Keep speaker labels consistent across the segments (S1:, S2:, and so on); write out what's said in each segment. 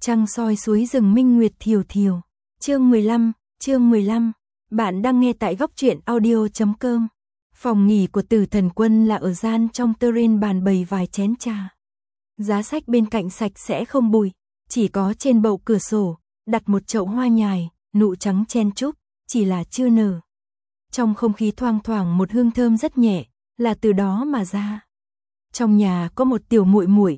S1: Trăng soi suối rừng minh nguyệt thiều thiều. Chương 15, bạn đang nghe tại góc truyện audio.com. Phòng nghỉ của Tử Thần Quân là ở gian trong terrain, bàn bày vài chén trà. Giá sách bên cạnh sạch sẽ không bụi, chỉ có trên bậu cửa sổ, đặt một chậu hoa nhài, nụ trắng chen chúc, chỉ là chưa nở. Trong không khí thoang thoảng một hương thơm rất nhẹ, là từ đó mà ra. Trong nhà có một tiểu muội muội,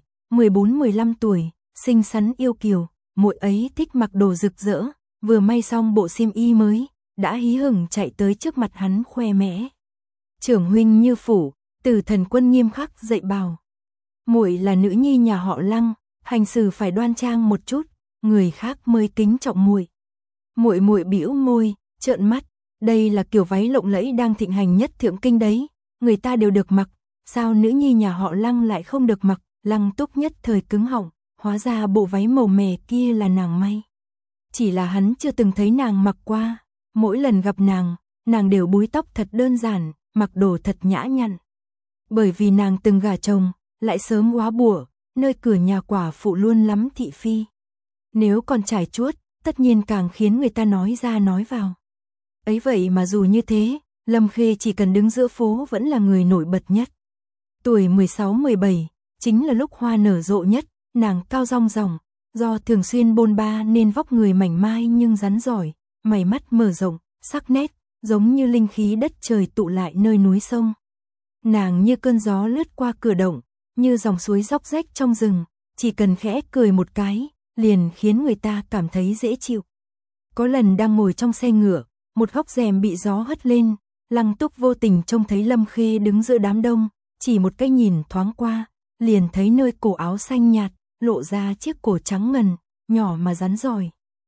S1: 14-15 tuổi, xinh xắn yêu kiều, muội ấy thích mặc đồ rực rỡ, vừa may xong bộ xiêm y mới, đã hí hửng chạy tới trước mặt hắn khoe mẽ. Trưởng huynh Như Phủ, Tử Thần Quân nghiêm khắc dạy bảo. Muội là nữ nhi nhà họ Lăng, hành xử phải đoan trang một chút, người khác mới kính trọng muội. Muội muội bĩu môi, trợn mắt, đây là kiểu váy lộng lẫy đang thịnh hành nhất thượng kinh đấy, người ta đều được mặc, sao nữ nhi nhà họ Lăng lại không được mặc? Lăng Túc nhất thời cứng họng, hóa ra bộ váy màu mè kia là nàng may. Chỉ là hắn chưa từng thấy nàng mặc qua, mỗi lần gặp nàng đều búi tóc thật đơn giản, mặc đồ thật nhã nhặn. Bởi vì nàng từng gả chồng, lại sớm góa bủa, nơi cửa nhà quả phụ luôn lắm thị phi. Nếu còn trải chuốt, tất nhiên càng khiến người ta nói ra nói vào. Ấy vậy mà dù như thế, Lâm Khê chỉ cần đứng giữa phố vẫn là người nổi bật nhất. Tuổi 16-17, chính là lúc hoa nở rộ nhất, nàng cao rong ròng, do thường xuyên bôn ba nên vóc người mảnh mai nhưng rắn giỏi, mày mắt mở rộng, sắc nét, giống như linh khí đất trời tụ lại nơi núi sông. Nàng như cơn gió lướt qua cửa động, như dòng suối róc rách trong rừng, chỉ cần khẽ cười một cái, liền khiến người ta cảm thấy dễ chịu. Có lần đang ngồi trong xe ngựa, một góc rèm bị gió hất lên, Lăng Túc vô tình trông thấy Lâm Khê đứng giữa đám đông, chỉ một cái nhìn thoáng qua, liền thấy nơi cổ áo xanh nhạt, lộ ra chiếc cổ trắng ngần, nhỏ mà rắn giỏi.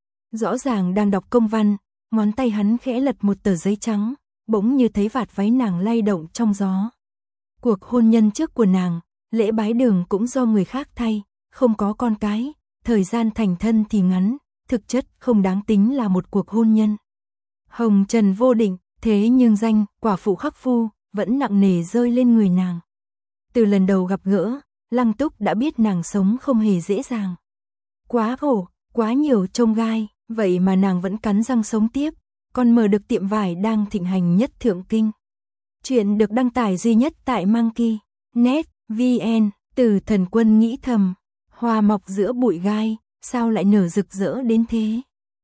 S1: Rõ ràng đang đọc công văn, ngón tay hắn khẽ lật một tờ giấy trắng, bỗng như thấy vạt váy nàng lay động trong gió. Cuộc hôn nhân trước của nàng, lễ bái đường cũng do người khác thay, không có con cái, thời gian thành thân thì ngắn, thực chất không đáng tính là một cuộc hôn nhân. Hồng trần vô định, thế nhưng danh quả phụ khắc phu vẫn nặng nề rơi lên người nàng. Từ lần đầu gặp gỡ, Lăng Túc đã biết nàng sống không hề dễ dàng. Quá khổ, quá nhiều chông gai, vậy mà nàng vẫn cắn răng sống tiếp, còn mở được tiệm vải đang thịnh hành nhất thượng kinh. Chuyện được đăng tải duy nhất tại Monkey.net VN. Tử Thần Quân nghĩ thầm, hoa mọc giữa bụi gai, sao lại nở rực rỡ đến thế?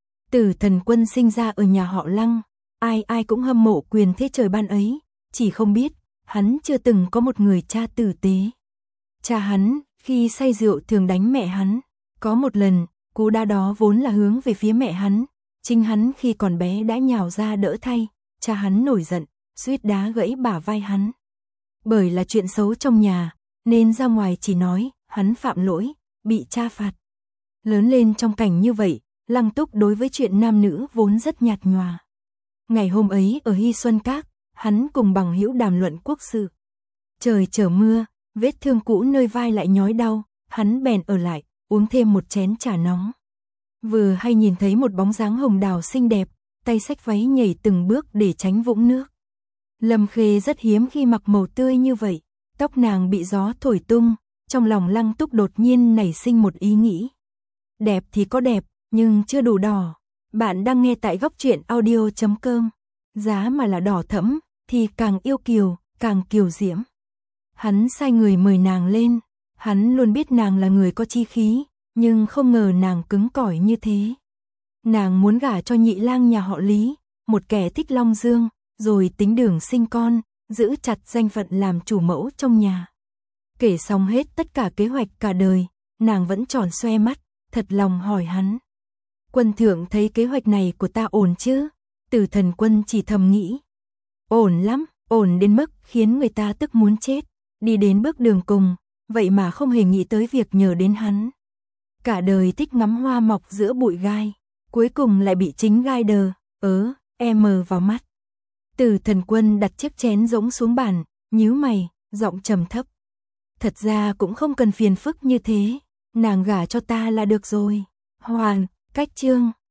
S1: Tử Thần Quân sinh ra ở nhà họ Lăng, ai ai cũng hâm mộ quyền thế trời ban ấy, chỉ không biết, hắn chưa từng có một người cha tử tế. Cha hắn, khi say rượu thường đánh mẹ hắn, có một lần, cú đá đó vốn là hướng về phía mẹ hắn, chính hắn khi còn bé đã nhào ra đỡ thay, cha hắn nổi giận, suýt đá gãy bả vai hắn. Bởi là chuyện xấu trong nhà, nên ra ngoài chỉ nói, hắn phạm lỗi, bị cha phạt. Lớn lên trong cảnh như vậy, Lăng Túc đối với chuyện nam nữ vốn rất nhạt nhòa. Ngày hôm ấy ở Hy Xuân Các, hắn cùng bằng hữu đàm luận quốc sự. Trời chở mưa, vết thương cũ nơi vai lại nhói đau, hắn bèn ở lại, uống thêm một chén trà nóng. Vừa hay nhìn thấy một bóng dáng hồng đào xinh đẹp, tay xách váy nhảy từng bước để tránh vũng nước. Lâm Khê rất hiếm khi mặc màu tươi như vậy, tóc nàng bị gió thổi tung, trong lòng Lăng Túc đột nhiên nảy sinh một ý nghĩ. Đẹp thì có đẹp, nhưng chưa đủ đỏ. Bạn đang nghe tại góc truyện audio.com. Giá mà là đỏ thẫm, thì càng yêu kiều, càng kiều diễm. Hắn sai người mời nàng lên, hắn luôn biết nàng là người có chi khí, nhưng không ngờ nàng cứng cỏi như thế. Nàng muốn gả cho nhị lang nhà họ Lý, một kẻ thích long dương, rồi tính đường sinh con, giữ chặt danh phận làm chủ mẫu trong nhà. Kể xong hết tất cả kế hoạch cả đời, nàng vẫn tròn xoe mắt, thật lòng hỏi hắn. Quân thượng thấy kế hoạch này của ta ổn chứ? Tử Thần Quân chỉ thầm nghĩ. Ổn lắm, ổn đến mức khiến người ta tức muốn chết. Đi đến bước đường cùng, vậy mà không hề nghĩ tới việc nhờ đến hắn. Cả đời thích ngắm hoa mọc giữa bụi gai, cuối cùng lại bị chính gai đờ, mờ vào mắt. Tử Thần Quân đặt chiếc chén rỗng xuống bàn, nhíu mày, giọng trầm thấp. Thật ra cũng không cần phiền phức như thế, nàng gả cho ta là được rồi. Hoàn, cách chương.